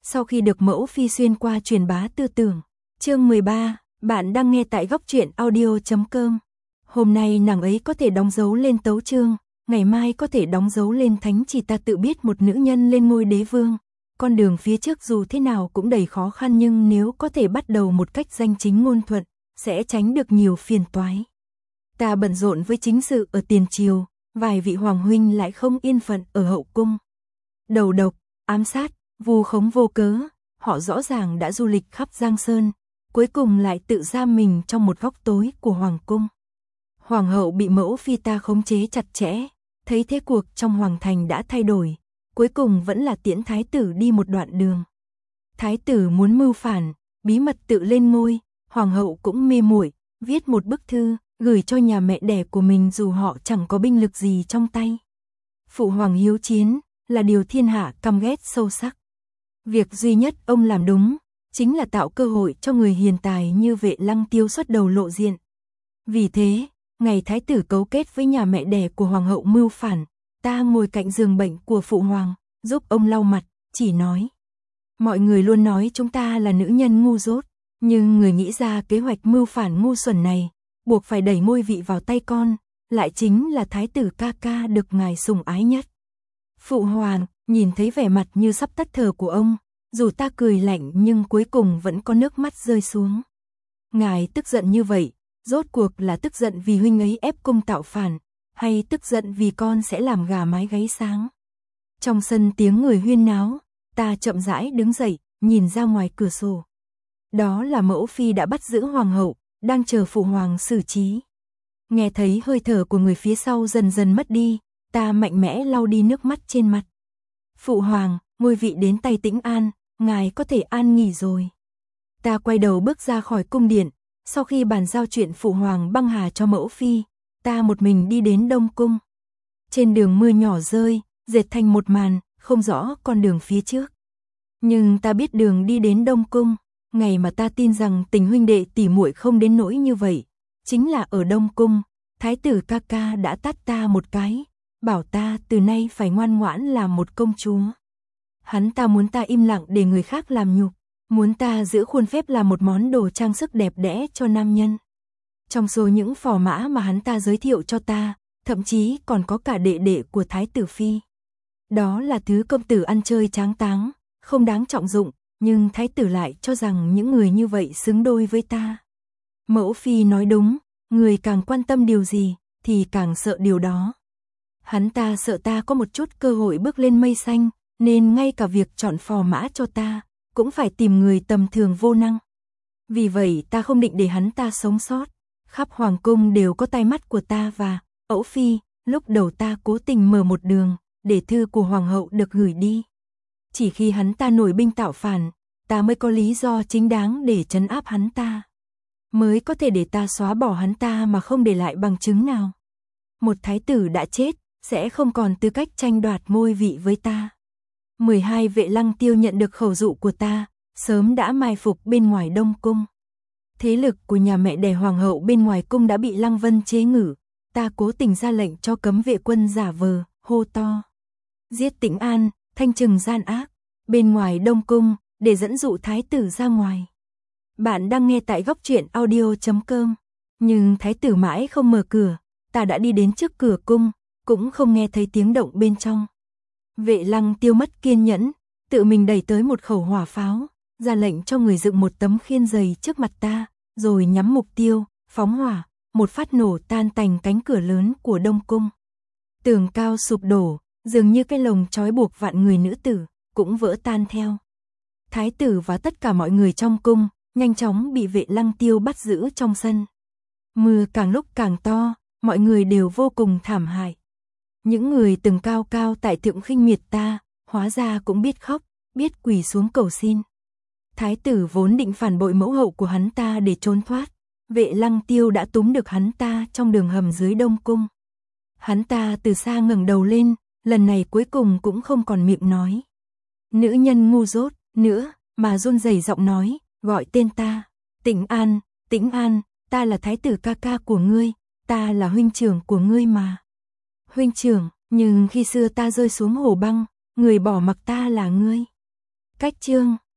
Sau khi được mẫu phi xuyên qua truyền bá tư tưởng. Chương 13, bạn đang nghe tại góc truyện audio.com. Hôm nay nàng ấy có thể đóng dấu lên tấu chương, ngày mai có thể đóng dấu lên thánh chỉ, ta tự biết một nữ nhân lên ngôi đế vương. Con đường phía trước dù thế nào cũng đầy khó khăn, nhưng nếu có thể bắt đầu một cách danh chính ngôn thuận, sẽ tránh được nhiều phiền toái. Ta bận rộn với chính sự ở tiền triều, vài vị hoàng huynh lại không yên phận ở hậu cung. Đầu độc, ám sát, vu khống vô cớ, họ rõ ràng đã du lịch khắp Giang Sơn, cuối cùng lại tự giam mình trong một góc tối của hoàng cung. Hoàng hậu bị mẫu phi ta khống chế chặt chẽ, thấy thế cuộc trong hoàng thành đã thay đổi, cuối cùng vẫn là tiễn thái tử đi một đoạn đường. Thái tử muốn mưu phản, bí mật tự lên ngôi, hoàng hậu cũng mê muội, viết một bức thư, gửi cho nhà mẹ đẻ của mình dù họ chẳng có binh lực gì trong tay. Phụ hoàng hiếu chiến, là điều thiên hạ căm ghét sâu sắc. Việc duy nhất ông làm đúng, chính là tạo cơ hội cho người hiền tài như Vệ Lăng Tiêu xuất đầu lộ diện. Vì thế, ngày thái tử cấu kết với nhà mẹ đẻ của hoàng hậu mưu phản, ta ngồi cạnh giường bệnh của phụ hoàng, giúp ông lau mặt, chỉ nói. Mọi người luôn nói chúng ta là nữ nhân ngu dốt, nhưng người nghĩ ra kế hoạch mưu phản ngu xuẩn này, buộc phải đẩy ngôi vị vào tay con, lại chính là thái tử ca ca được ngài sủng ái nhất. Phụ hoàng, nhìn thấy vẻ mặt như sắp tắt thở của ông, dù ta cười lạnh nhưng cuối cùng vẫn có nước mắt rơi xuống. Ngài tức giận như vậy, rốt cuộc là tức giận vì huynh ấy ép cung tạo phản, hay tức giận vì con sẽ làm gà mái gáy sáng? Trong sân tiếng người huyên náo, ta chậm rãi đứng dậy, nhìn ra ngoài cửa sổ. Đó là mẫu phi đã bắt giữ hoàng hậu, đang chờ phụ hoàng xử trí. Nghe thấy hơi thở của người phía sau dần dần mất đi, ta mạnh mẽ lau đi nước mắt trên mặt. Phụ hoàng, ngôi vị đến tay Tĩnh An, ngài có thể an nghỉ rồi. Ta quay đầu bước ra khỏi cung điện, sau khi bàn giao chuyện phụ hoàng băng hà cho mẫu phi, ta một mình đi đến Đông Cung. Trên đường mưa nhỏ rơi, dệt thành một màn, không rõ con đường phía trước. Nhưng ta biết đường đi đến Đông Cung, ngày mà ta tin rằng tình huynh đệ tỉ muội không đến nỗi như vậy, chính là ở Đông Cung, thái tử ca ca đã tát ta một cái, bảo ta từ nay phải ngoan ngoãn làm một công chúa. Hắn ta muốn ta im lặng để người khác làm nhục, muốn ta giữ khuôn phép làm một món đồ trang sức đẹp đẽ cho nam nhân. Trong số những phò mã mà hắn ta giới thiệu cho ta, thậm chí còn có cả đệ đệ của thái tử phi. Đó là thứ công tử ăn chơi tráng táng, không đáng trọng dụng, nhưng thái tử lại cho rằng những người như vậy xứng đôi với ta. Mẫu phi nói đúng, người càng quan tâm điều gì, thì càng sợ điều đó. Hắn ta sợ ta có một chút cơ hội bước lên mây xanh, nên ngay cả việc chọn phò mã cho ta, cũng phải tìm người tầm thường vô năng. Vì vậy ta không định để hắn ta sống sót. Khắp hoàng cung đều có tai mắt của ta và ẩu phi, lúc đầu ta cố tình mở một đường, để thư của hoàng hậu được gửi đi. Chỉ khi hắn ta nổi binh tạo phản, ta mới có lý do chính đáng để trấn áp hắn ta. Mới có thể để ta xóa bỏ hắn ta mà không để lại bằng chứng nào. Một thái tử đã chết, sẽ không còn tư cách tranh đoạt ngôi vị với ta. 12 Vệ Lăng Tiêu nhận được khẩu dụ của ta, sớm đã mai phục bên ngoài Đông Cung. Thế lực của nhà mẹ đẻ hoàng hậu bên ngoài cung đã bị Lăng Vân chế ngự, ta cố tình ra lệnh cho cấm vệ quân giả vờ, hô to. Giết Tĩnh An, thanh trừng gian ác, bên ngoài Đông Cung, để dẫn dụ thái tử ra ngoài. Bạn đang nghe tại góc truyện audio.com, nhưng thái tử mãi không mở cửa, ta đã đi đến trước cửa cung, cũng không nghe thấy tiếng động bên trong. Vệ Lăng Tiêu mất kiên nhẫn, tự mình đẩy tới một khẩu hỏa pháo, ra lệnh cho người dựng một tấm khiên dày trước mặt ta, rồi nhắm mục tiêu, phóng hỏa, một phát nổ tan tành cánh cửa lớn của Đông Cung. Tường cao sụp đổ, dường như cái lồng trói buộc vạn người nữ tử, cũng vỡ tan theo. Thái tử và tất cả mọi người trong cung, nhanh chóng bị Vệ Lăng Tiêu bắt giữ trong sân. Mưa càng lúc càng to, mọi người đều vô cùng thảm hại. Những người từng cao cao tại thượng khinh miệt ta, hóa ra cũng biết khóc, biết quỳ xuống cầu xin. Thái tử vốn định phản bội mẫu hậu của hắn ta để trốn thoát, Vệ Lăng Tiêu đã túm được hắn ta trong đường hầm dưới Đông Cung. Hắn ta từ xa ngẩng đầu lên, lần này cuối cùng cũng không còn miệng nói. Nữ nhân ngu dốt, nữa, mà run rẩy giọng nói, gọi tên ta. Tĩnh An, Tĩnh An, ta là thái tử ca ca của ngươi, ta là huynh trưởng của ngươi mà. Huynh trưởng, nhưng khi xưa ta rơi xuống hồ băng, người bỏ mặc ta là ngươi. Cách chương